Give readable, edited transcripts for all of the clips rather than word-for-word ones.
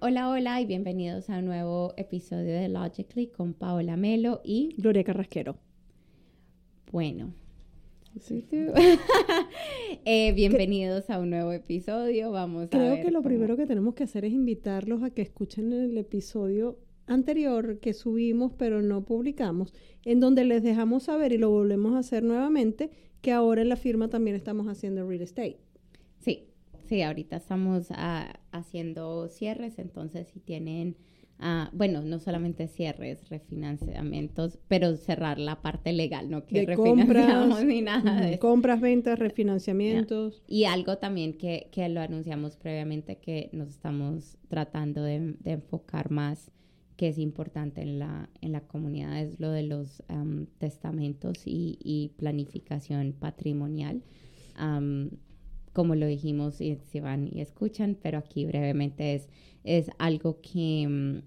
Hola, hola y bienvenidos a un nuevo episodio de Logically con Paola Melo y Gloria Carrasquero. Bueno, Sí. bienvenidos a un nuevo episodio. Vamos a Creo ver que lo cómo- primero que tenemos que hacer es invitarlos a que escuchen el episodio anterior que subimos pero no publicamos, en donde les dejamos saber y lo volvemos a hacer nuevamente, que ahora en la firma también estamos haciendo real estate. Sí, ahorita estamos haciendo cierres, entonces si tienen, bueno, no solamente cierres, refinanciamientos, pero cerrar la parte legal, no que De refinanciamos compras, ni nada de eso. compras, ventas, refinanciamientos. Y algo también que lo anunciamos previamente, que nos estamos tratando de enfocar más, que es importante en la comunidad, es lo de los testamentos y planificación patrimonial. Como lo dijimos, y si van y escuchan, pero aquí brevemente es algo que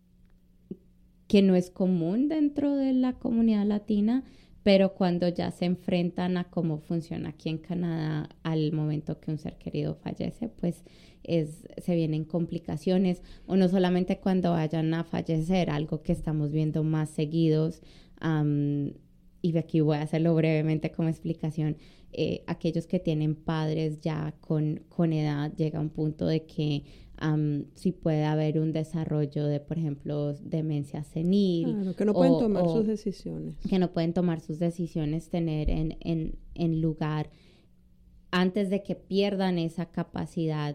no es común dentro de la comunidad latina, pero cuando ya se enfrentan a cómo funciona aquí en Canadá al momento que un ser querido fallece, pues se vienen complicaciones, o no solamente cuando vayan a fallecer, algo que estamos viendo más seguidos, y aquí voy a hacerlo brevemente como explicación. Aquellos que tienen padres ya con edad, llega un punto de que sí puede haber un desarrollo de, por ejemplo, demencia senil. Claro, que no pueden tomar sus decisiones. Que no pueden tomar sus decisiones, tener en lugar, antes de que pierdan esa capacidad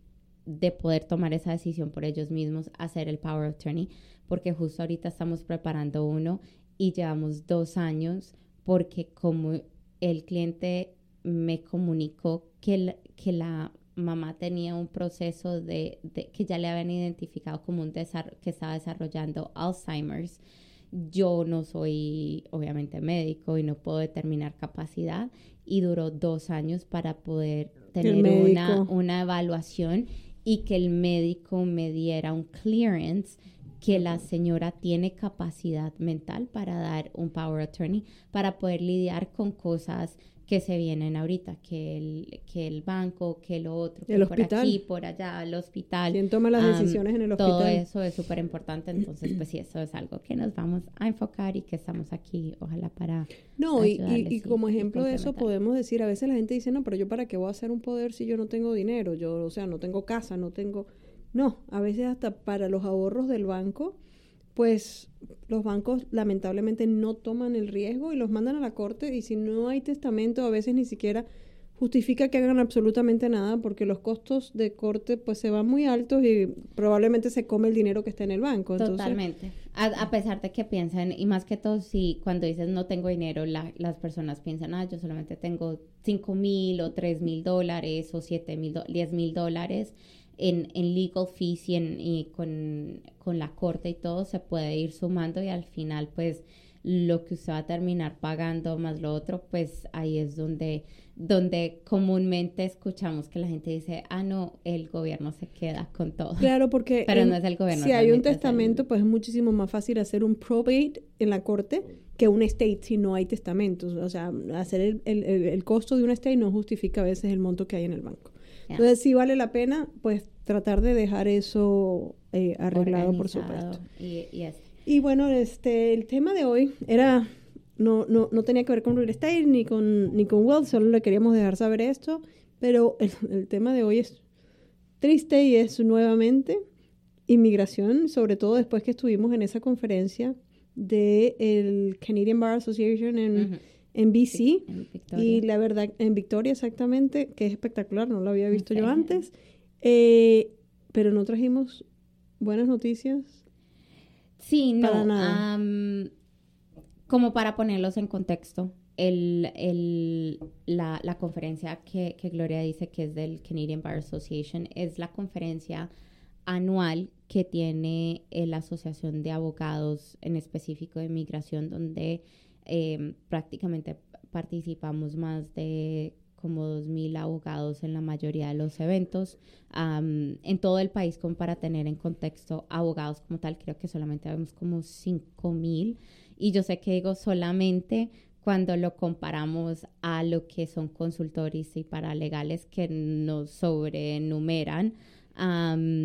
de poder tomar esa decisión por ellos mismos, hacer el power of attorney, porque justo ahorita estamos preparando uno y llevamos 2 años, porque como el cliente me comunicó que la mamá tenía un proceso de que ya le habían identificado como que estaba desarrollando Alzheimer's. Yo no soy obviamente médico y no puedo determinar capacidad, y duró 2 años para poder tener una evaluación y que el médico me diera un clearance que la señora tiene capacidad mental para dar un power attorney, para poder lidiar con cosas que se vienen ahorita, que el banco, que lo otro, que el por hospital. aquí, por allá, el hospital. ¿Quién toma las decisiones en el hospital? Todo eso es súper importante, entonces pues sí, eso es algo que nos vamos a enfocar y que estamos aquí, ojalá para y como ejemplo de eso podemos decir, a veces la gente dice, no, pero yo para qué voy a hacer un poder si yo no tengo dinero, o sea, no tengo casa, no tengo... No, a veces hasta para los ahorros del banco, pues los bancos lamentablemente no toman el riesgo y los mandan a la corte, y si no hay testamento a veces ni siquiera justifica que hagan absolutamente nada, porque los costos de corte pues se van muy altos y probablemente se come el dinero que está en el banco. Entonces, totalmente. A pesar de que piensan, y más que todo, si cuando dices no tengo dinero, las personas piensan, yo solamente tengo $5,000 o $3,000 o $7,000, $10,000 en legal fees y con la corte y todo, se puede ir sumando, y al final pues lo que usted va a terminar pagando más lo otro, pues ahí es donde comúnmente escuchamos que la gente dice, no, el gobierno se queda con todo. Claro, porque pero no es el gobierno. Si hay un testamento, pues es muchísimo más fácil hacer un probate en la corte que un estate si no hay testamentos. O sea, hacer el costo de un estate no justifica a veces el monto que hay en el banco. Entonces, sí vale la pena, pues, tratar de dejar eso arreglado, por supuesto. Y bueno, el tema de hoy era... No tenía que ver con real estate ni con wealth, solo le queríamos dejar saber esto, pero el tema de hoy es triste y es nuevamente inmigración, sobre todo después que estuvimos en esa conferencia del Canadian Bar Association en BC, sí, en y la verdad, en Victoria exactamente, que es espectacular, no lo había visto yo antes, pero no trajimos buenas noticias. Sí, no, para nada. Como para ponerlos en contexto, la conferencia que Gloria dice que es del Canadian Bar Association es la conferencia anual que tiene la Asociación de Abogados, en específico de Inmigración, donde prácticamente participamos más de como 2,000 abogados en la mayoría de los eventos en todo el país. Como para tener en contexto abogados como tal, creo que solamente vemos como 5,000, y yo sé que digo solamente cuando lo comparamos a lo que son consultores y paralegales que nos sobrenumeran,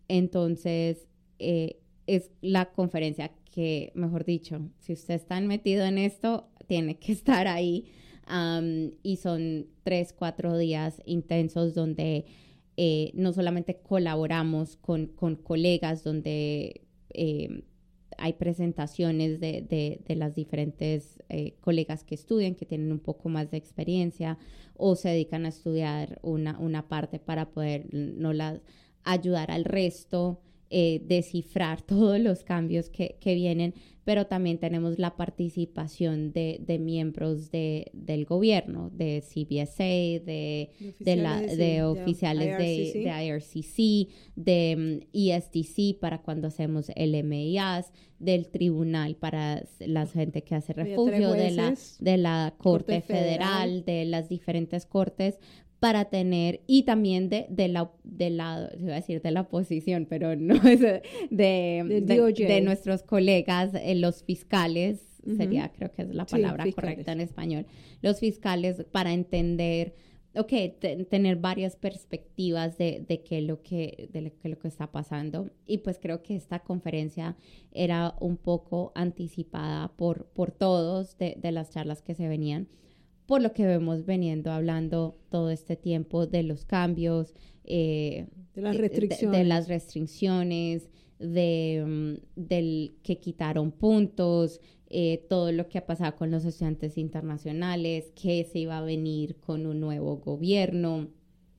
Entonces, es la conferencia que, mejor dicho, si usted está metido en esto, tiene que estar ahí. Y son 3-4 días intensos donde no solamente colaboramos con colegas, donde hay presentaciones de las diferentes colegas que estudian, que tienen un poco más de experiencia o se dedican a estudiar una parte para poder ayudar al resto, descifrar todos los cambios que vienen, pero también tenemos la participación de miembros del gobierno, de CBSA, de oficiales de IRCC, de ESDC para cuando hacemos el MIAS, del tribunal para la gente que hace refugio, de la Corte Federal, de las diferentes cortes, para tener, y también de la iba a decir de la oposición, pero no es de nuestros colegas, los fiscales, sería, creo que es la palabra correcta en español, los fiscales, para entender, tener varias perspectivas de lo que está pasando. Y pues creo que esta conferencia era un poco anticipada por todos de las charlas que se venían, por lo que vemos veniendo hablando todo este tiempo de los cambios, de las restricciones, del que quitaron puntos, todo lo que ha pasado con los estudiantes internacionales, que se iba a venir con un nuevo gobierno,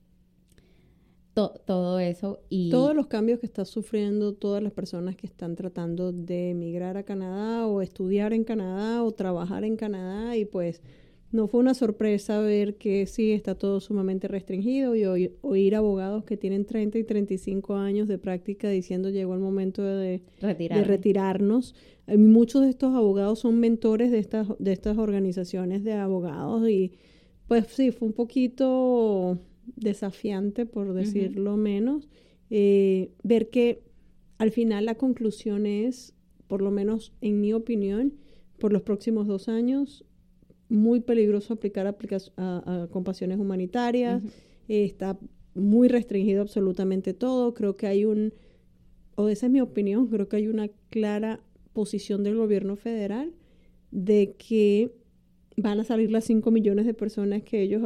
todo eso. Y todos los cambios que están sufriendo todas las personas que están tratando de emigrar a Canadá o estudiar en Canadá o trabajar en Canadá, y pues no fue una sorpresa ver que sí está todo sumamente restringido, y oír abogados que tienen 30 y 35 años de práctica diciendo llegó el momento de retirarnos. Muchos de estos abogados son mentores de estas organizaciones de abogados, y pues sí, fue un poquito desafiante, por decirlo menos, ver que al final la conclusión es, por lo menos en mi opinión, por los próximos 2 años, muy peligroso aplicar a compasiones humanitarias. Está muy restringido absolutamente todo. Creo que hay esa es mi opinión, creo que hay una clara posición del gobierno federal de que van a salir las 5 millones de personas que ellos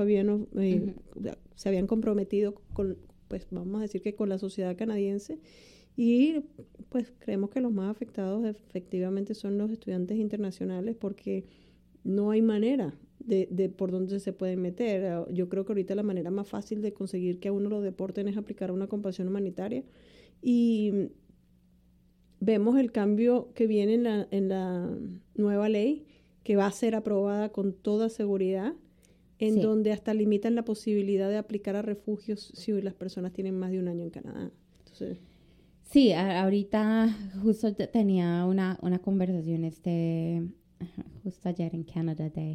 se habían comprometido con, pues vamos a decir que con la sociedad canadiense, y pues creemos que los más afectados efectivamente son los estudiantes internacionales, porque no hay manera de por dónde se pueden meter. Yo creo que ahorita la manera más fácil de conseguir que a uno lo deporten es aplicar una compasión humanitaria, y vemos el cambio que viene en la nueva ley, que va a ser aprobada con toda seguridad, en donde hasta limitan la posibilidad de aplicar a refugios si las personas tienen más de 1 año en Canadá. Entonces, sí, ahorita justo tenía una conversación justo ayer en Canada Day,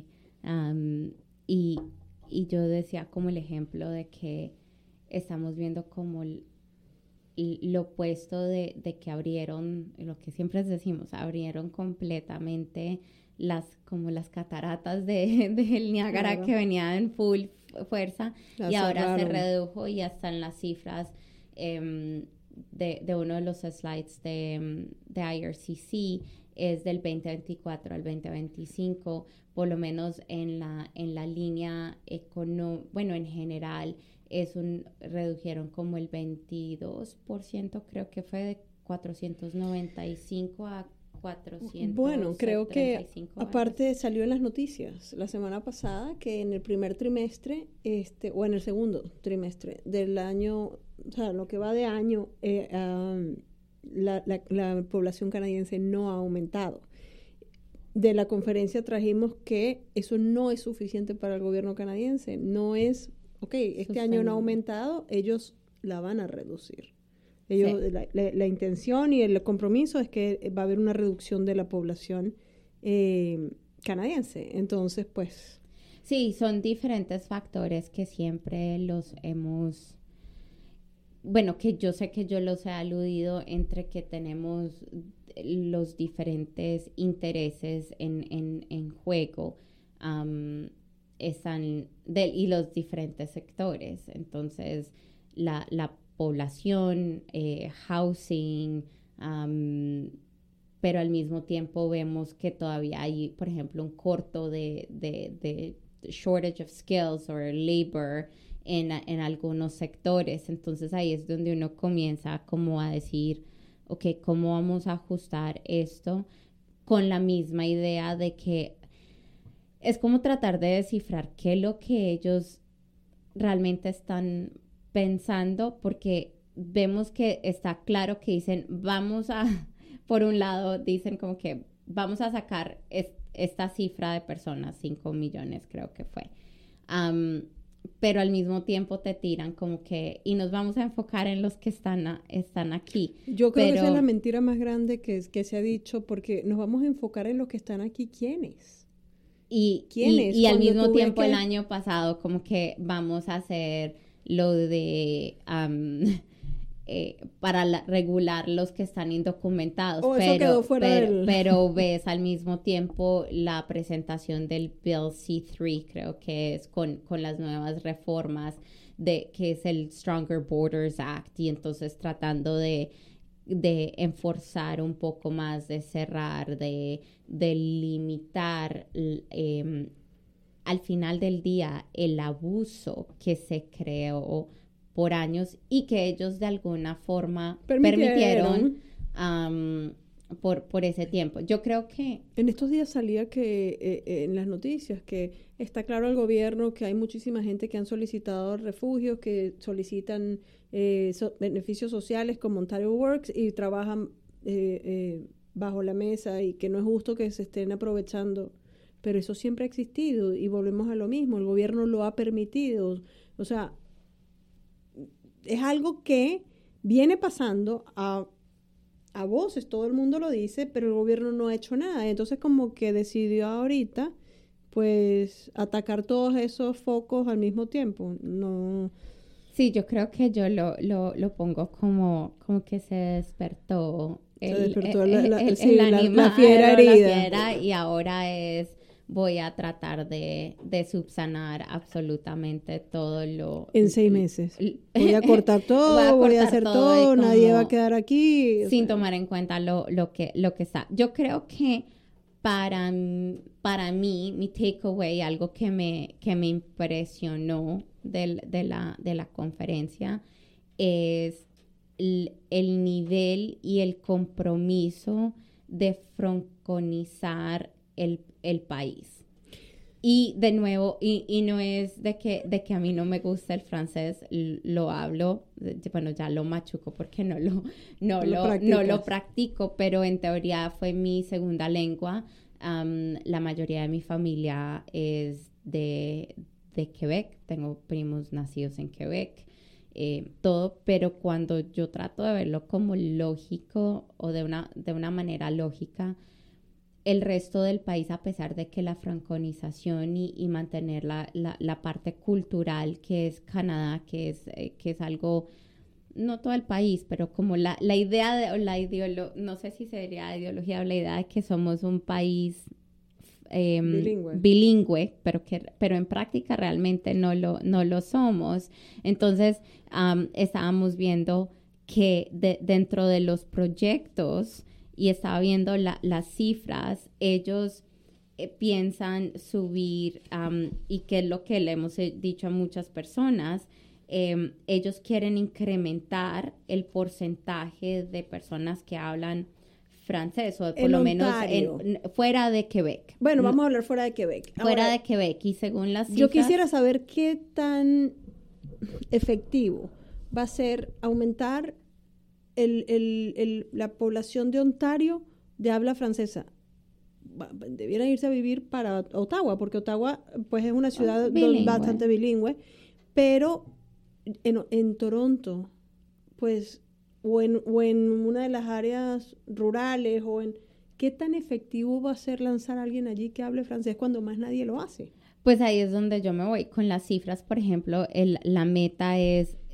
y yo decía como el ejemplo de que estamos viendo como lo opuesto de que abrieron, lo que siempre decimos, abrieron completamente las cataratas del Niágara, claro, que venía en full fuerza, y ahora se redujo, y hasta en las cifras de uno de los slides de IRCC es del 2024 al 2025, por lo menos en la línea bueno, en general redujeron como el 22%, creo que fue de 495 a 435. Bueno, creo que aparte salió en las noticias la semana pasada que en el primer trimestre, o en el segundo trimestre del año, o sea, lo que va de año, la población canadiense no ha aumentado. De la conferencia trajimos que eso no es suficiente para el gobierno canadiense. No es, este año no ha aumentado, ellos la van a reducir. Ellos, sí. La intención y el compromiso es que va a haber una reducción de la población canadiense. Entonces, pues... Sí, son diferentes factores que siempre los hemos... Bueno, que yo sé que yo los he aludido, entre que tenemos los diferentes intereses en juego, y los diferentes sectores. Entonces, la población, housing, pero al mismo tiempo vemos que todavía hay, por ejemplo, un corto de shortage of skills or labor en algunos sectores. Entonces ahí es donde uno comienza como a decir, ok, ¿cómo vamos a ajustar esto? Con la misma idea de que es como tratar de descifrar qué es lo que ellos realmente están pensando, porque vemos que está claro que dicen, por un lado dicen como que vamos a sacar esta cifra de personas, 5 millones creo que fue, pero al mismo tiempo te tiran como que, y nos vamos a enfocar en los que están aquí. Yo creo que esa es la mentira más grande que se ha dicho, porque nos vamos a enfocar en los que están aquí. ¿Quiénes? Y al mismo tiempo el año pasado como que vamos a hacer lo de para regular los que están indocumentados, pero ves al mismo tiempo la presentación del Bill C-3, creo que es con las nuevas reformas que es el Stronger Borders Act, y entonces tratando de enforzar un poco más, de cerrar, de limitar al final del día el abuso que se creó por años y que ellos de alguna forma permitieron por ese tiempo. Yo creo que... En estos días salía que en las noticias que está claro al gobierno que hay muchísima gente que han solicitado refugios, que solicitan beneficios sociales como Ontario Works y trabajan bajo la mesa, y que no es justo que se estén aprovechando. Pero eso siempre ha existido y volvemos a lo mismo. El gobierno lo ha permitido. O sea, es algo que viene pasando a voces, todo el mundo lo dice, pero el gobierno no ha hecho nada. Entonces como que decidió ahorita pues atacar todos esos focos al mismo tiempo. No. Sí, yo creo que yo lo pongo como que se despertó la fiera herida. Y ahora voy a tratar de subsanar absolutamente todo lo... En 6 meses. Voy a cortar todo, voy a hacer todo, nadie va a quedar aquí. Sin tomar en cuenta lo que está. Yo creo que para mí, mi takeaway, algo que me impresionó de la conferencia, es el nivel y el compromiso de franconizar el país. Y de nuevo, y no es de que a mí no me gusta el francés, lo hablo, bueno, ya lo machuco porque no lo practico, pero en teoría fue mi segunda lengua. La mayoría de mi familia es de Quebec, tengo primos nacidos en Quebec, todo, pero cuando yo trato de verlo como lógico o de una manera lógica, el resto del país, a pesar de que la franconización y mantener la parte cultural que es Canadá, que es algo, no todo el país, pero como la idea no sé si sería ideología o la idea de que somos un país bilingüe, pero en práctica realmente no lo somos. Entonces, estábamos viendo que dentro de los proyectos, y estaba viendo las cifras, ellos piensan subir, y que es lo que le hemos dicho a muchas personas, ellos quieren incrementar el porcentaje de personas que hablan francés, o por lo menos fuera de Quebec. Bueno, vamos a hablar fuera de Quebec. Fuera de Quebec, y según las cifras... Yo quisiera saber qué tan efectivo va a ser aumentar la población de Ontario de habla francesa. Debieran irse a vivir para Ottawa, porque Ottawa pues es una ciudad bastante bilingüe, pero en Toronto, pues, o en una de las áreas rurales, ¿qué tan efectivo va a ser lanzar a alguien allí que hable francés cuando más nadie lo hace? Pues ahí es donde yo me voy con las cifras. Por ejemplo, la meta es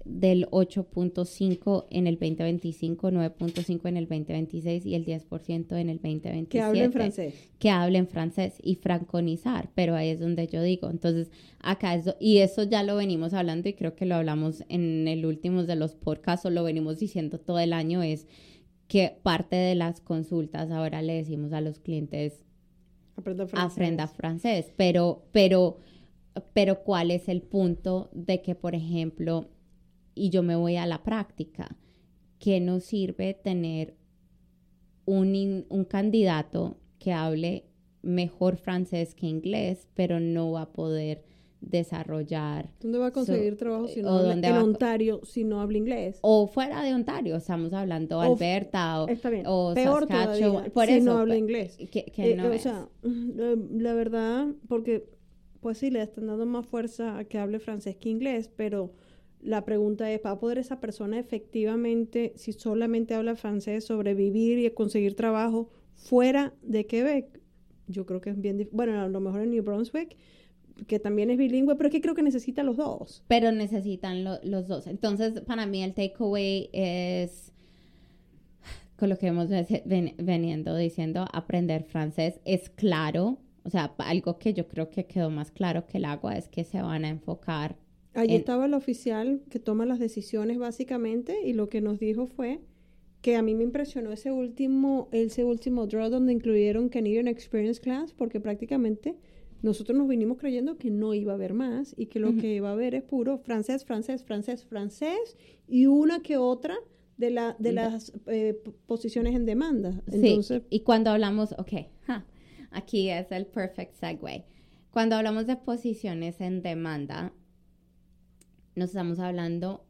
del 8.5 en el 2025, 9.5 en el 2026 y el 10% en el 2027. Que hablen francés. Que hablen francés y franconizar, pero ahí es donde yo digo, entonces acá y eso ya lo venimos hablando y creo que lo hablamos en el último de los podcasts o lo venimos diciendo todo el año, es que parte de las consultas ahora le decimos a los clientes aprenda francés, pero ¿cuál es el punto de que, por ejemplo, y yo me voy a la práctica, ¿qué nos sirve tener un candidato que hable mejor francés que inglés, pero no va a poder desarrollar? ¿Dónde va a conseguir trabajo si no habla, en Ontario si no habla inglés? O fuera de Ontario, estamos hablando Alberta o peor Saskatchewan, por si eso, no habla inglés. Que no o sea, la verdad, porque pues sí, le están dando más fuerza a que hable francés que inglés, pero la pregunta es, ¿va a poder esa persona efectivamente, si solamente habla francés, sobrevivir y conseguir trabajo fuera de Quebec? Yo creo que es bien difícil. Bueno, a lo mejor en New Brunswick, que también es bilingüe, pero es que creo que necesita los dos. Pero necesitan los dos. Entonces, para mí el takeaway es, con lo que hemos veniendo diciendo, aprender francés es claro. O sea, algo que yo creo que quedó más claro que el agua es que se van a enfocar. Allí estaba el oficial que toma las decisiones básicamente y lo que nos dijo fue que a mí me impresionó ese último draw donde incluyeron Canadian Experience Class, porque prácticamente nosotros nos vinimos creyendo que no iba a haber más y que lo que iba a haber es puro francés, francés, francés, francés y una que otra de las posiciones en demanda. Entonces, sí, y cuando hablamos, aquí es el perfect segue. Cuando hablamos de posiciones en demanda, nos estamos hablando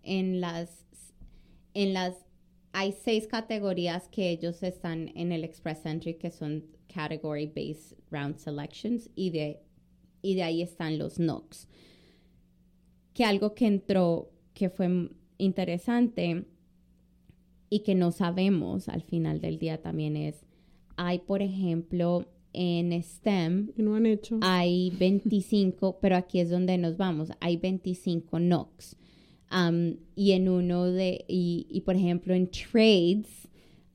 hay 6 categorías que ellos están en el Express Entry, que son Category Based Round Selections, y de ahí están los NOCs. Que algo que entró, que fue interesante y que no sabemos al final del día también es, hay, por ejemplo, en STEM, no han hecho. Hay 25, pero aquí es donde nos vamos, hay 25 NOCs. Y en y por ejemplo en trades,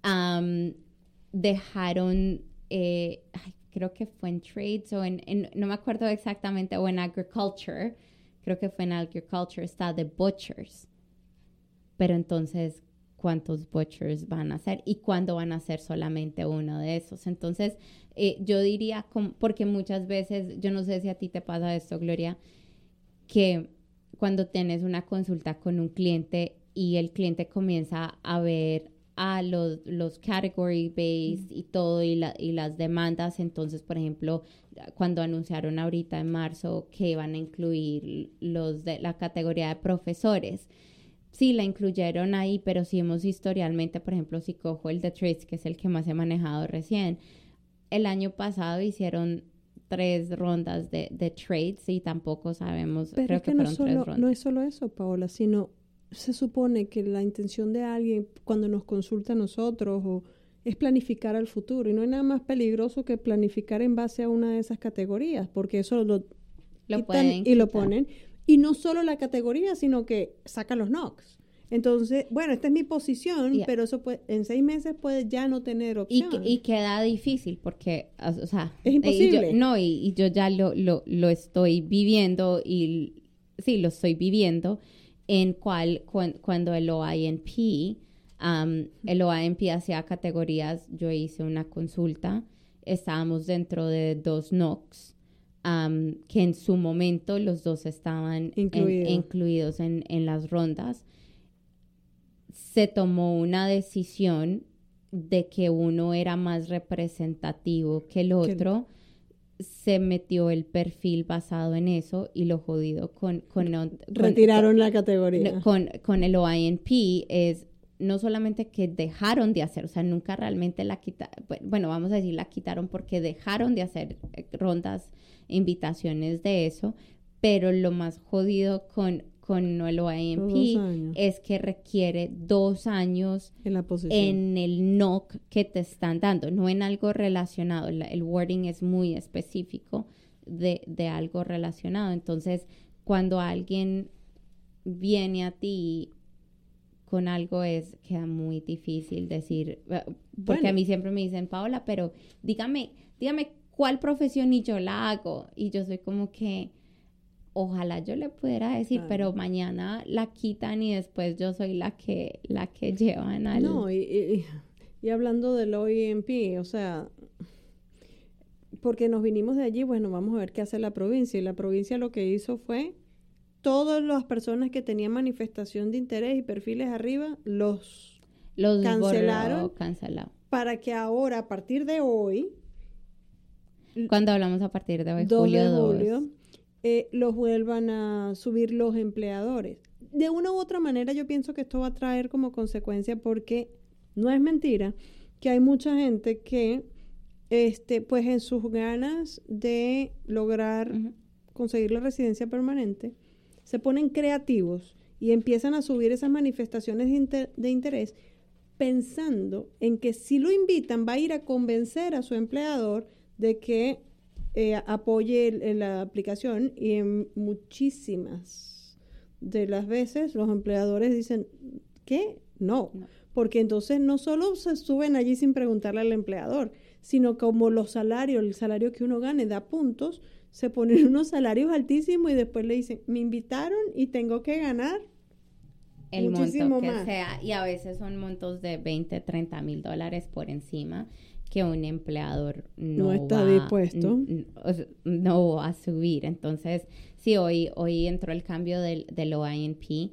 dejaron, creo que fue en trades o no me acuerdo exactamente, o en agriculture, creo que fue en agriculture, está de butchers. Pero entonces, ¿cuántos butchers van a ser? ¿Y cuándo van a ser solamente uno de esos? Entonces, yo diría, porque muchas veces, yo no sé si a ti te pasa esto, Gloria, que cuando tienes una consulta con un cliente y el cliente comienza a ver a los category based y todo y las demandas, entonces, por ejemplo, cuando anunciaron ahorita en marzo que iban a incluir los de la categoría de profesores, sí la incluyeron ahí, pero si hemos historialmente, por ejemplo, si cojo el de trades, que es el que más he manejado recién, el año pasado hicieron 3 rondas de trades y tampoco sabemos, pero creo es que fueron 3 rondas. No es solo eso, Paola, sino se supone que la intención de alguien cuando nos consulta a nosotros es planificar al futuro, y no hay nada más peligroso que planificar en base a una de esas categorías, porque eso lo quitan y lo ponen, y no solo la categoría, sino que sacan los NOCs. Entonces, bueno, esta es mi posición, pero eso en 6 meses puede ya no tener opción. Y queda difícil porque, o sea... Es imposible. Y yo ya lo estoy viviendo lo estoy viviendo cuando el OINP, el OINP hacía categorías, yo hice una consulta, estábamos dentro de 2 NOCs, que en su momento los 2 estaban incluidos en las rondas. Se tomó una decisión de que uno era más representativo que el otro. Se metió el perfil basado en eso y lo jodido retiraron la categoría. Con el OINP es no solamente que dejaron de hacer, o sea, nunca realmente la quitaron, bueno, vamos a decir la quitaron porque dejaron de hacer rondas, invitaciones de eso, pero lo más jodido con el OINP es que requiere 2 años en la posición, en el NOC que te están dando, no en algo relacionado. El wording es muy específico de algo relacionado. Entonces, cuando alguien viene a ti con algo queda muy difícil decir, porque a mí siempre me dicen, Paola, pero dígame cuál profesión y yo la hago. Y yo soy como que, ojalá yo le pudiera decir, pero mañana la quitan y después yo soy la que llevan al... No, y hablando del OIMP, o sea, porque nos vinimos de allí, bueno, vamos a ver qué hace la provincia. Y la provincia lo que hizo fue, todas las personas que tenían manifestación de interés y perfiles arriba, los cancelaron. Cancelado. Para que ahora, a partir de hoy... Cuando hablamos a partir de hoy, 2 de julio, los vuelvan a subir los empleadores. De una u otra manera, yo pienso que esto va a traer como consecuencia, porque no es mentira que hay mucha gente que, pues en sus ganas de lograr conseguir la residencia permanente, se ponen creativos y empiezan a subir esas manifestaciones de interés, pensando en que si lo invitan va a ir a convencer a su empleador de que apoye la aplicación, y en muchísimas de las veces los empleadores dicen que no, porque entonces no solo se suben allí sin preguntarle al empleador, sino como el salario que uno gane da puntos, se ponen unos salarios altísimos y después le dicen, me invitaron y tengo que ganar el muchísimo monto que más. sea, y a veces son montos de $20, $30,000 por encima, que un empleador no está dispuesto. No va a subir. Entonces, sí, hoy entró el cambio del OIMP.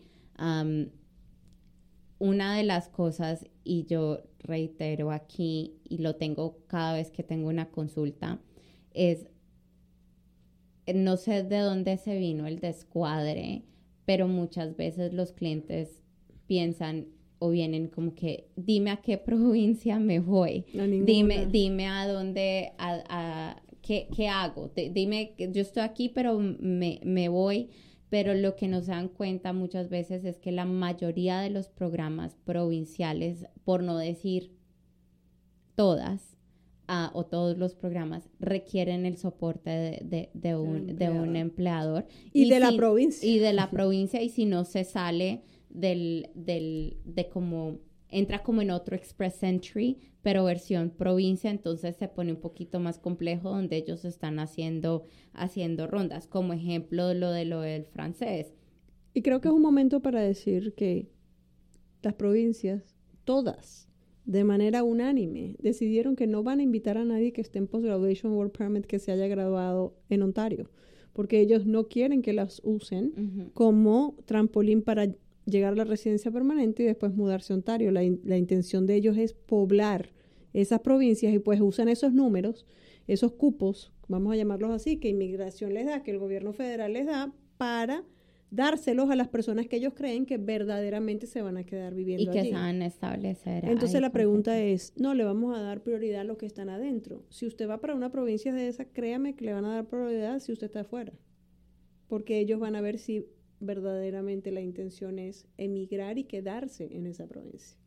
Una de las cosas, y yo reitero aquí, y lo tengo cada vez que tengo una consulta, es, no sé de dónde se vino el descuadre, pero muchas veces los clientes piensan o vienen como que, dime a qué provincia me voy, dime a dónde, qué hago, dime que yo estoy aquí pero me voy, pero lo que no se dan cuenta muchas veces es que la mayoría de los programas provinciales, por no decir todas, o todos los programas, requieren el soporte de un empleador. Y de la provincia. Y de la provincia, y si no se sale de como, entra como en otro Express Entry, pero versión provincia, entonces se pone un poquito más complejo, donde ellos están haciendo rondas, como ejemplo lo del francés. Y creo que es un momento para decir que las provincias, todas, de manera unánime, decidieron que no van a invitar a nadie que esté en Post-Graduation Work Permit que se haya graduado en Ontario, porque ellos no quieren que las usen como trampolín para llegar a la residencia permanente y después mudarse a Ontario. La intención de ellos es poblar esas provincias, y pues usan esos números, esos cupos, vamos a llamarlos así, que inmigración les da, que el gobierno federal les da, para dárselos a las personas que ellos creen que verdaderamente se van a quedar viviendo allí. Y que se van a establecer. Entonces la pregunta es, no, le vamos a dar prioridad a los que están adentro. Si usted va para una provincia de esas, créame que le van a dar prioridad si usted está afuera, porque ellos van a ver si verdaderamente la intención es emigrar y quedarse en esa provincia.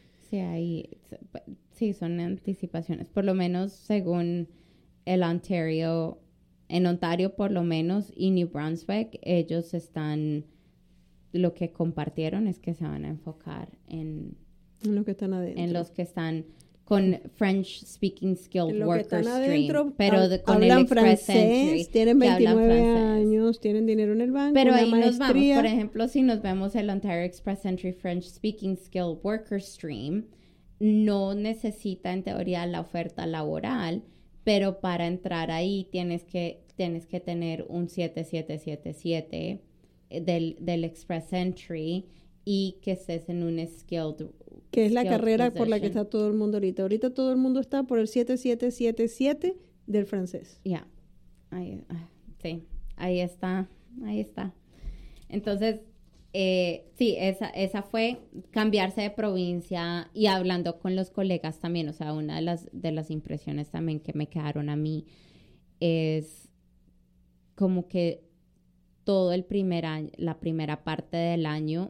Sí, son anticipaciones, por lo menos según el Ontario, en Ontario por lo menos, y New Brunswick, ellos lo que compartieron es que se van a enfocar en los que están adentro. En los que están con French Speaking Skilled Worker Stream, pero con el Express Entry, tienen 29 años, tienen dinero en el banco, pero una ahí maestría. Nos vamos, por ejemplo, si nos vemos el Ontario Express Entry French Speaking Skilled Worker Stream, no necesita en teoría la oferta laboral, pero para entrar ahí tienes que tener un 7777 del Express Entry y que estés en un skilled, que es la carrera position por la que está todo el mundo ahorita. Ahorita todo el mundo está por el 7777 del francés. Ya. Sí, ahí está. Entonces, sí, esa fue cambiarse de provincia, y hablando con los colegas también, o sea, una de las impresiones también que me quedaron a mí es como que todo el primer año, la primera parte del año,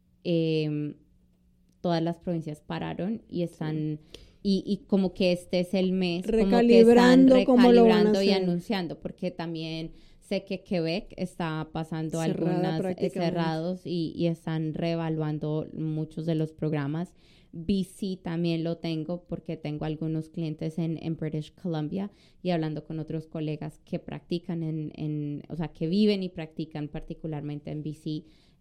todas las provincias pararon y están, y como que este es el mes recalibrando como que están recalibrando y anunciando, porque también Sé que Quebec está pasando Cerrada algunas cerrados y están reevaluando muchos de los programas. BC también lo tengo porque tengo algunos clientes en British Columbia y hablando con otros colegas que practican o sea, que viven y practican particularmente en BC.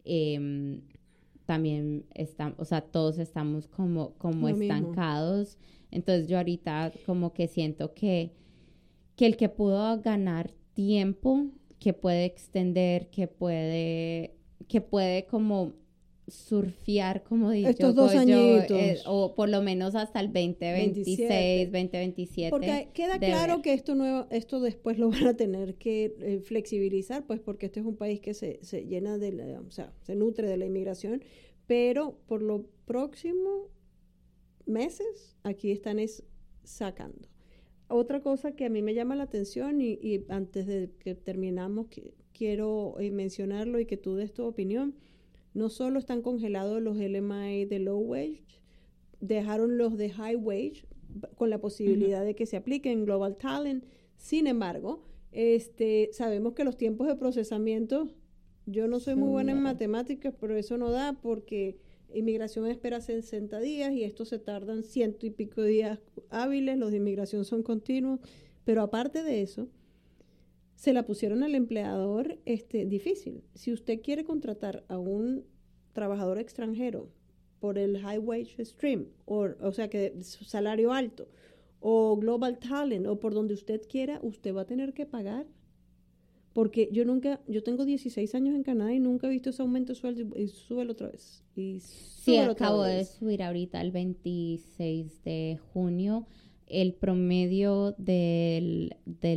También o sea, todos estamos como estancados. Entonces yo ahorita como que siento que el que pudo ganar tiempo, que puede extender, que puede como surfear, como digo estos 2 añitos. o por lo menos hasta el 2026, 2027. Porque queda claro que esto después lo van a tener que flexibilizar, pues porque este es un país que se llena o sea, se nutre de la inmigración, pero por los próximos meses aquí están sacando. Otra cosa que a mí me llama la atención y antes de que terminamos quiero mencionarlo y que tú des tu opinión. No solo están congelados los LMI de low wage, dejaron los de high wage con la posibilidad de que se apliquen Global Talent. Sin embargo, sabemos que los tiempos de procesamiento, yo no soy muy buena en matemáticas, pero eso no da porque inmigración espera 60 días y estos se tardan 100 y pico días hábiles, los de inmigración son continuos, pero aparte de eso, se la pusieron al empleador difícil. Si usted quiere contratar a un trabajador extranjero por el high wage stream, o sea, que salario alto, o Global Talent, o por donde usted quiera, usted va a tener que pagar. Porque yo tengo 16 años en Canadá y nunca he visto ese aumento de sueldo y súbelo otra vez. Sí, acabo de subir ahorita el 26 de junio el promedio de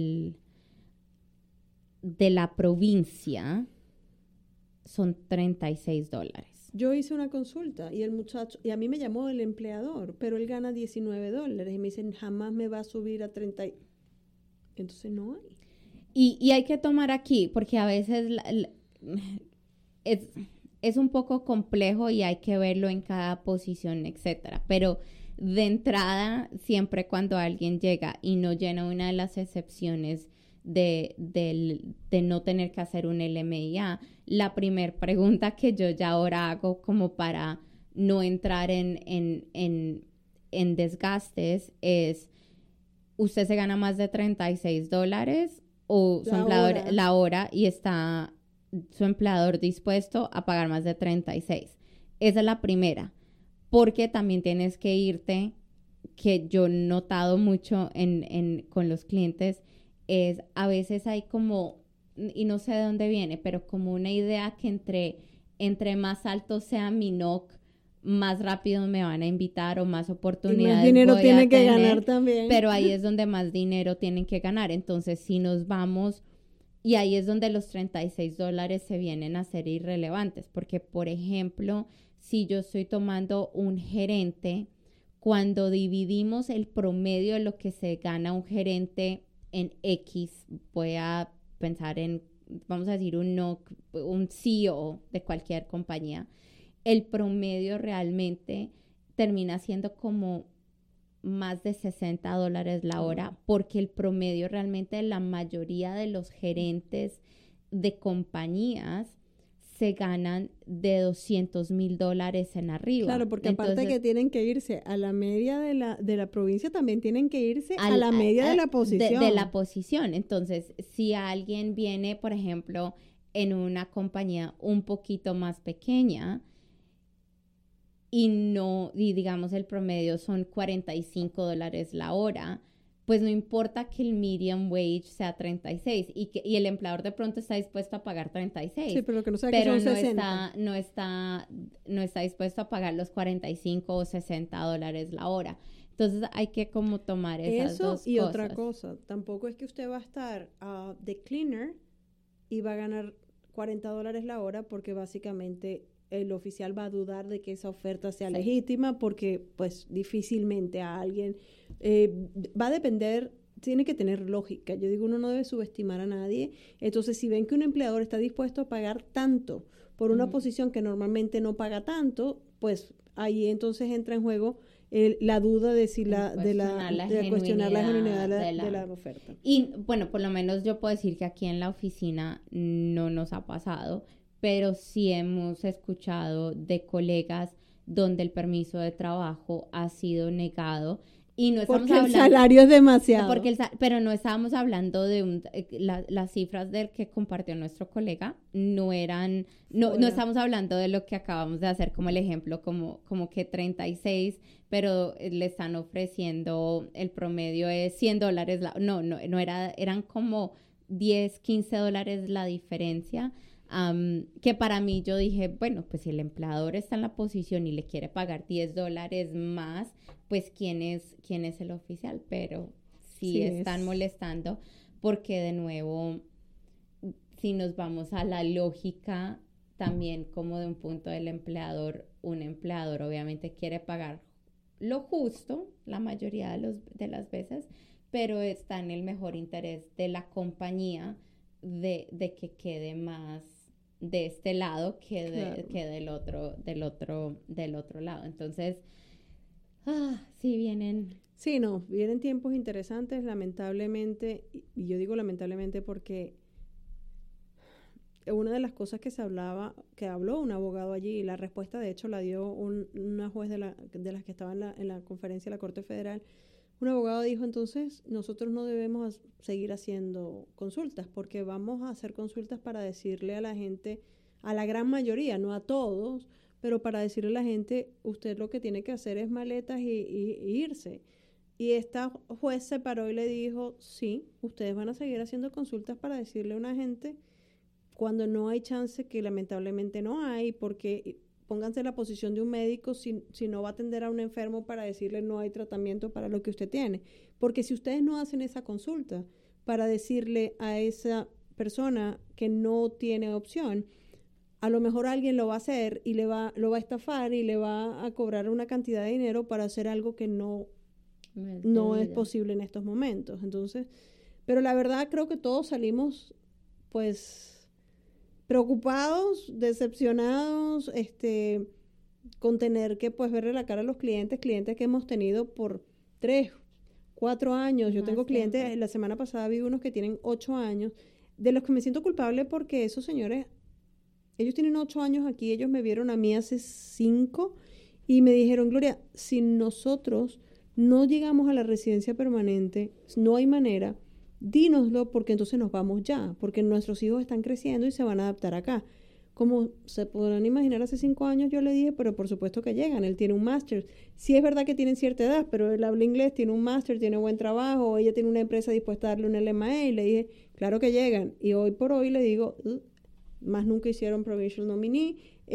la provincia son $36. Yo hice una consulta y el muchacho, y a mí me llamó el empleador, pero él gana $19 y me dicen jamás me va a subir a 30. Entonces no hay. Y hay que tomar aquí, porque a veces es un poco complejo y hay que verlo en cada posición, etcétera. Pero de entrada, siempre cuando alguien llega y no llena una de las excepciones de no tener que hacer un LMIA, la primera pregunta que yo ya ahora hago como para no entrar en desgastes es, ¿usted se gana más de $36 o su empleador la hora y está su empleador dispuesto a pagar más de 36? Esa es la primera, porque también tienes que irte, que yo he notado mucho con los clientes, es a veces hay como, y no sé de dónde viene, pero como una idea que entre más alto sea mi NOC, más rápido me van a invitar o más oportunidades. Y más dinero tiene que ganar también. Pero ahí es donde más dinero tienen que ganar. Entonces, si nos vamos, y ahí es donde los $36 se vienen a ser irrelevantes. Porque, por ejemplo, si yo estoy tomando un gerente, cuando dividimos el promedio de lo que se gana un gerente en X, voy a pensar vamos a decir un CEO de cualquier compañía, el promedio realmente termina siendo como más de $60 la hora, porque el promedio realmente la mayoría de los gerentes de compañías se ganan de $200,000 en arriba. Claro, porque aparte que tienen que irse a la media de la provincia, también tienen que irse a la media de la posición. De la posición. Entonces, si alguien viene, por ejemplo, en una compañía un poquito más pequeña y digamos el promedio son $45 la hora, pues no importa que el median wage sea 36 y el empleador de pronto está dispuesto a pagar 36. Sí, pero que no sabe que son 60. No está dispuesto a pagar los 45 o $60 la hora. Entonces hay que como tomar esas dos cosas. Eso y otra cosa, tampoco es que usted va a estar de cleaner y va a ganar $40 la hora porque básicamente el oficial va a dudar de que esa oferta sea legítima porque pues difícilmente a alguien va a depender, tiene que tener lógica. Yo digo, uno no debe subestimar a nadie. Entonces, si ven que un empleador está dispuesto a pagar tanto por una posición que normalmente no paga tanto, pues ahí entonces entra en juego la duda de si de cuestionar la genuinidad de la oferta. Y bueno, por lo menos yo puedo decir que aquí en la oficina no nos ha pasado, pero sí hemos escuchado de colegas donde el permiso de trabajo ha sido negado. Y no estamos porque el salario es demasiado. Pero no estábamos hablando de las cifras del que compartió nuestro colega, no estamos hablando de lo que acabamos de hacer como el ejemplo, como que 36, pero le están ofreciendo, el promedio es $100, eran como $10, $15 la diferencia. Que para mí yo dije, bueno, pues si el empleador está en la posición y le quiere pagar $10 más, pues ¿quién es el oficial? Pero sí están molestando porque de nuevo, si nos vamos a la lógica también como de un punto del empleador, un empleador obviamente quiere pagar lo justo la mayoría de las veces, pero está en el mejor interés de la compañía de que quede más de este lado que del otro lado. Entonces, sí vienen tiempos interesantes, lamentablemente, y yo digo lamentablemente porque una de las cosas que habló un abogado allí, y la respuesta de hecho la dio una juez de las que estaba en la conferencia de la Corte Federal. Un abogado dijo, entonces, nosotros no debemos seguir haciendo consultas, porque vamos a hacer consultas para decirle a la gente, a la gran mayoría, no a todos, pero para decirle a la gente, usted lo que tiene que hacer es maletas y irse. Y esta juez se paró y le dijo, sí, ustedes van a seguir haciendo consultas para decirle a una gente cuando no hay chance, que lamentablemente no hay, porque pónganse en la posición de un médico si no va a atender a un enfermo para decirle no hay tratamiento para lo que usted tiene. Porque si ustedes no hacen esa consulta para decirle a esa persona que no tiene opción, a lo mejor alguien lo va a hacer y lo va a estafar y le va a cobrar una cantidad de dinero para hacer algo que no es posible en estos momentos. Entonces, pero la verdad creo que todos salimos pues preocupados, decepcionados, con tener que pues verle la cara a los clientes que hemos tenido por 3, 4 años. Yo tengo clientes, la semana pasada vi unos que tienen 8 años, de los que me siento culpable porque esos señores, ellos tienen 8 años aquí, ellos me vieron a mí hace 5 y me dijeron, Gloria, si nosotros no llegamos a la residencia permanente, no hay manera, dínoslo porque entonces nos vamos ya, porque nuestros hijos están creciendo y se van a adaptar acá. Como se podrán imaginar, hace 5 años yo le dije, pero por supuesto que llegan, él tiene un máster. Sí es verdad que tienen cierta edad, pero él habla inglés, tiene un máster, tiene buen trabajo, ella tiene una empresa dispuesta a darle un LMA y le dije, claro que llegan. Y hoy por hoy le digo, más nunca hicieron provincial nominee,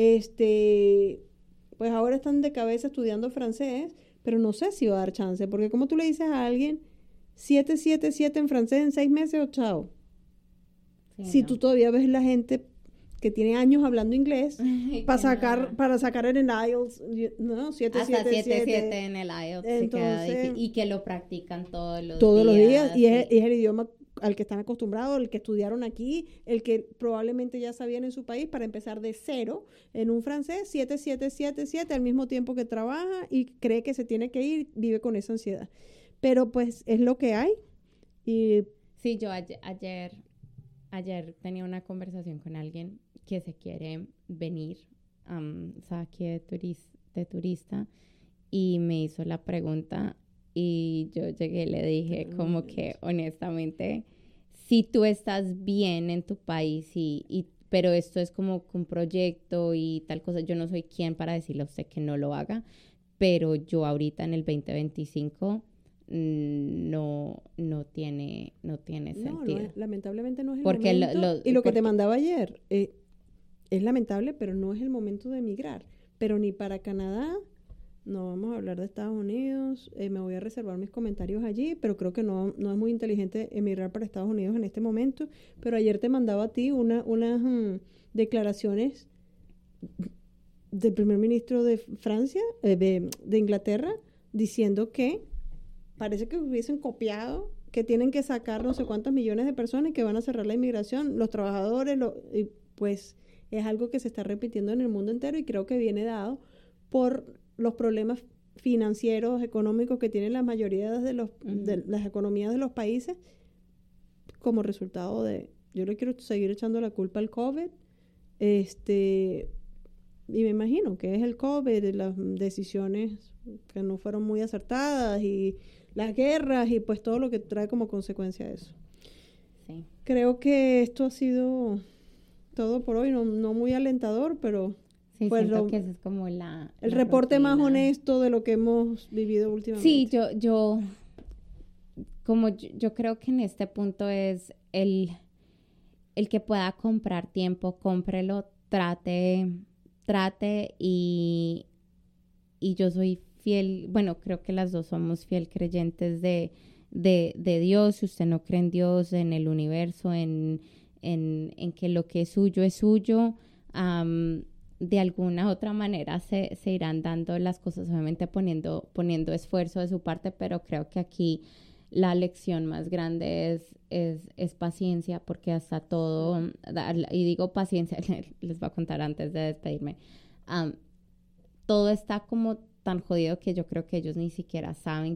pues ahora están de cabeza estudiando francés, pero no sé si va a dar chance, porque como tú le dices a alguien 777 en francés en 6 meses o chao. Sí, si tú todavía ves la gente que tiene años hablando inglés para sacar en el IELTS, ¿no? 777 en el IELTS. Entonces, y que lo practican todos los días. Y es el idioma al que están acostumbrados, el que estudiaron aquí, el que probablemente ya sabían en su país, para empezar de cero en un francés, 7777 al mismo tiempo que trabaja y cree que se tiene que ir, vive con esa ansiedad. Pero pues es lo que hay. Y sí, yo ayer tenía una conversación con alguien que se quiere venir aquí de turista y me hizo la pregunta y yo llegué y le dije como que honestamente, si tú estás bien en tu país pero esto es como un proyecto y tal cosa, yo no soy quien para decirle a usted que no lo haga, pero yo ahorita en el 2025 no tiene sentido. Lamentablemente no es el momento. Y lo que te mandaba ayer, es lamentable, pero no es el momento de emigrar. Pero ni para Canadá, no vamos a hablar de Estados Unidos, me voy a reservar mis comentarios allí, pero creo que no es muy inteligente emigrar para Estados Unidos en este momento. Pero ayer te mandaba a ti unas declaraciones del primer ministro de Francia, de Inglaterra, diciendo que parece que hubiesen copiado, que tienen que sacar no sé cuántos millones de personas y que van a cerrar la inmigración, los trabajadores, y pues es algo que se está repitiendo en el mundo entero y creo que viene dado por los problemas financieros, económicos que tienen la mayoría de las economías de los países como resultado de, yo le quiero seguir echando la culpa al COVID, y me imagino que es el COVID, las decisiones que no fueron muy acertadas y las guerras y pues todo lo que trae como consecuencia de eso. Sí. Creo que esto ha sido todo por hoy, no muy alentador, pero Sí, pues siento que ese es como el reporte más honesto de lo que hemos vivido últimamente. Sí, yo creo que en este punto es el que pueda comprar tiempo, cómprelo, trate y yo soy fiel, bueno, creo que las dos somos fiel creyentes de Dios. Si usted no cree en Dios, en el universo, en que lo que es suyo, de alguna otra manera se irán dando las cosas, obviamente poniendo esfuerzo de su parte, pero creo que aquí la lección más grande es paciencia, porque hasta todo, y digo paciencia, les voy a contar antes de despedirme, todo está como tan jodido que yo creo que ellos ni siquiera saben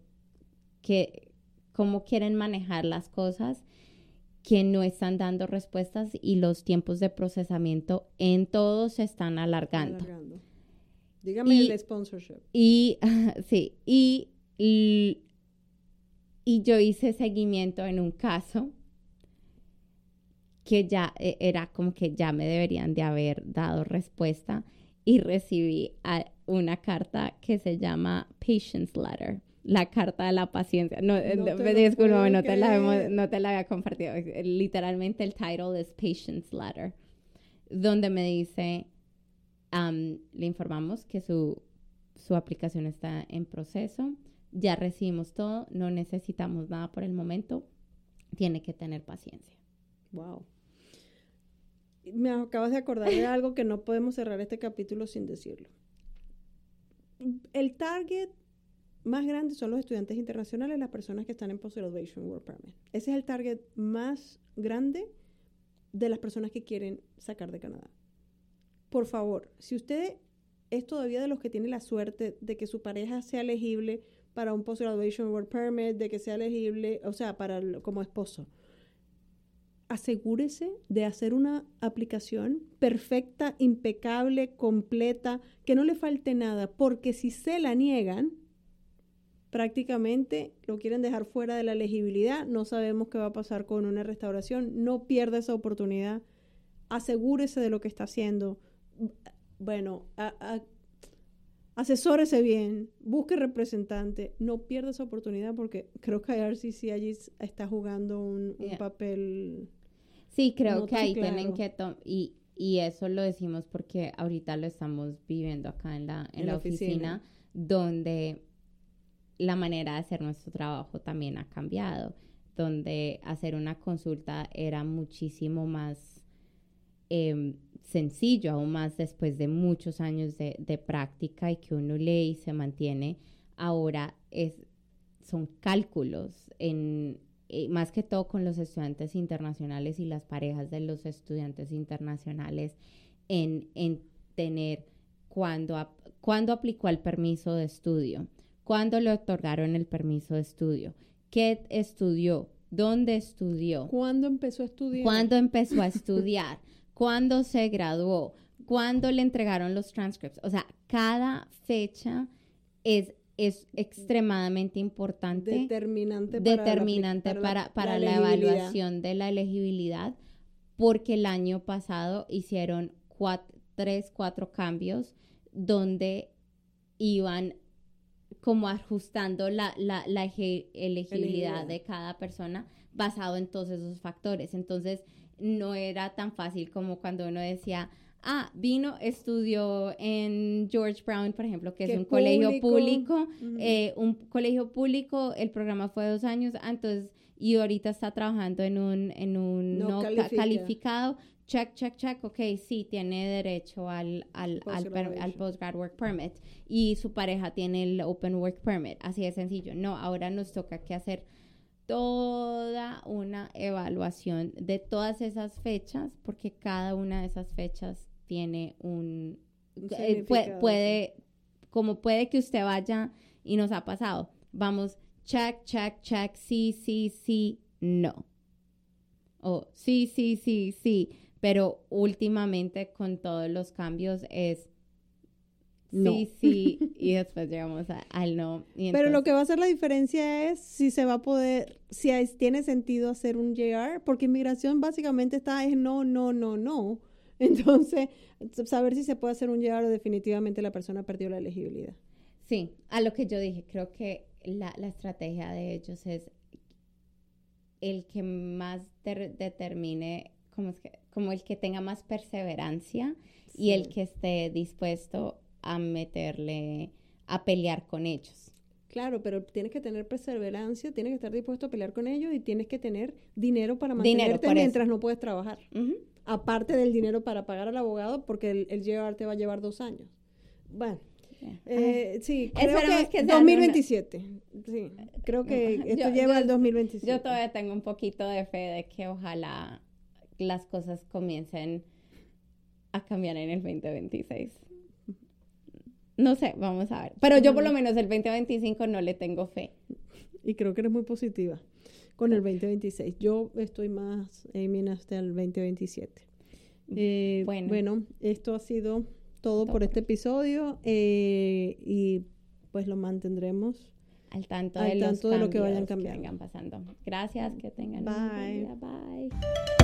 cómo quieren manejar las cosas, que no están dando respuestas y los tiempos de procesamiento en todos se están alargando. Dígame el sponsorship. Sí, y yo hice seguimiento en un caso que ya era como que ya me deberían de haber dado respuesta, y recibí una carta que se llama Patience Letter. La carta de la paciencia. No te la había compartido. Literalmente el title es Patience Letter, donde me dice, le informamos que su aplicación está en proceso, ya recibimos todo, no necesitamos nada por el momento, tiene que tener paciencia. Wow. Me acabas de acordar de algo que no podemos cerrar este capítulo sin decirlo. El target más grande son los estudiantes internacionales, las personas que están en Post-Graduation Work Permit. Ese es el target más grande de las personas que quieren sacar de Canadá. Por favor, si usted es todavía de los que tiene la suerte de que su pareja sea elegible para un Post-Graduation Work Permit, de que sea elegible, o sea, como esposo, asegúrese de hacer una aplicación perfecta, impecable, completa, que no le falte nada, porque si se la niegan, prácticamente lo quieren dejar fuera de la elegibilidad. No sabemos qué va a pasar con una restauración. No pierda esa oportunidad. Asegúrese de lo que está haciendo. Bueno, asesórese bien. Busque representante. No pierda esa oportunidad, porque creo que IRCC allí está jugando un papel. Sí, creo que ahí claro. Tienen que y eso lo decimos porque ahorita lo estamos viviendo acá en la oficina, donde la manera de hacer nuestro trabajo también ha cambiado, donde hacer una consulta era muchísimo más sencillo, aún más después de muchos años de práctica y que uno lee y se mantiene. Ahora son cálculos, más que todo con los estudiantes internacionales y las parejas de los estudiantes internacionales, en tener cuándo aplicó el permiso de estudio, cuándo le otorgaron el permiso de estudio, qué estudió, dónde estudió, cuándo empezó a estudiar, cuándo se graduó, cuándo le entregaron los transcripts. O sea, cada fecha es extremadamente importante, determinante para la evaluación de la elegibilidad, porque el año pasado hicieron 4 cambios donde iban como ajustando la elegibilidad de cada persona basado en todos esos factores. Entonces, no era tan fácil como cuando uno decía, estudió en George Brown, por ejemplo, que es un colegio público, un colegio público, el programa fue 2 años, entonces, y ahorita está trabajando en un no calificado. Check, ok, sí, tiene derecho al Postgrad Work Permit, y su pareja tiene el Open Work Permit, así de sencillo. No, ahora nos toca que hacer toda una evaluación de todas esas fechas, porque cada una de esas fechas tiene puede como puede que usted vaya y nos ha pasado, vamos, check, check, check, sí, sí, sí, no. O sí, sí, sí, sí, pero últimamente con todos los cambios es no. sí, sí, y después llegamos al no. Y Pero lo entonces, que va a hacer la diferencia es si se va a poder, si tiene sentido hacer un JR, porque inmigración básicamente es no, no, no, no. Entonces, saber si se puede hacer un JR, definitivamente la persona perdió la elegibilidad. sí, a lo que yo dije, creo que la estrategia de ellos es el que más determine, como el que tenga más perseverancia y el que esté dispuesto a meterle, a pelear con ellos. Claro, pero tienes que tener perseverancia, tienes que estar dispuesto a pelear con ellos y tienes que tener dinero para mantenerte mientras no puedes trabajar. Uh-huh. Aparte del dinero para pagar al abogado, porque el JR te va a llevar 2 años. Bueno, sí, creo que 2027. Sí, creo que esto lleva al 2027. Yo todavía tengo un poquito de fe de que ojalá las cosas comiencen a cambiar en el 2026. No sé, vamos a ver. Pero yo por lo menos el 2025 no le tengo fe. Y creo que eres muy positiva con el 2026. Yo estoy más hasta el 2027. Bueno, esto ha sido todo por este episodio y pues lo mantendremos al tanto de lo que vayan cambiando. Que vengan pasando. Gracias, que tengan un buen día. Bye.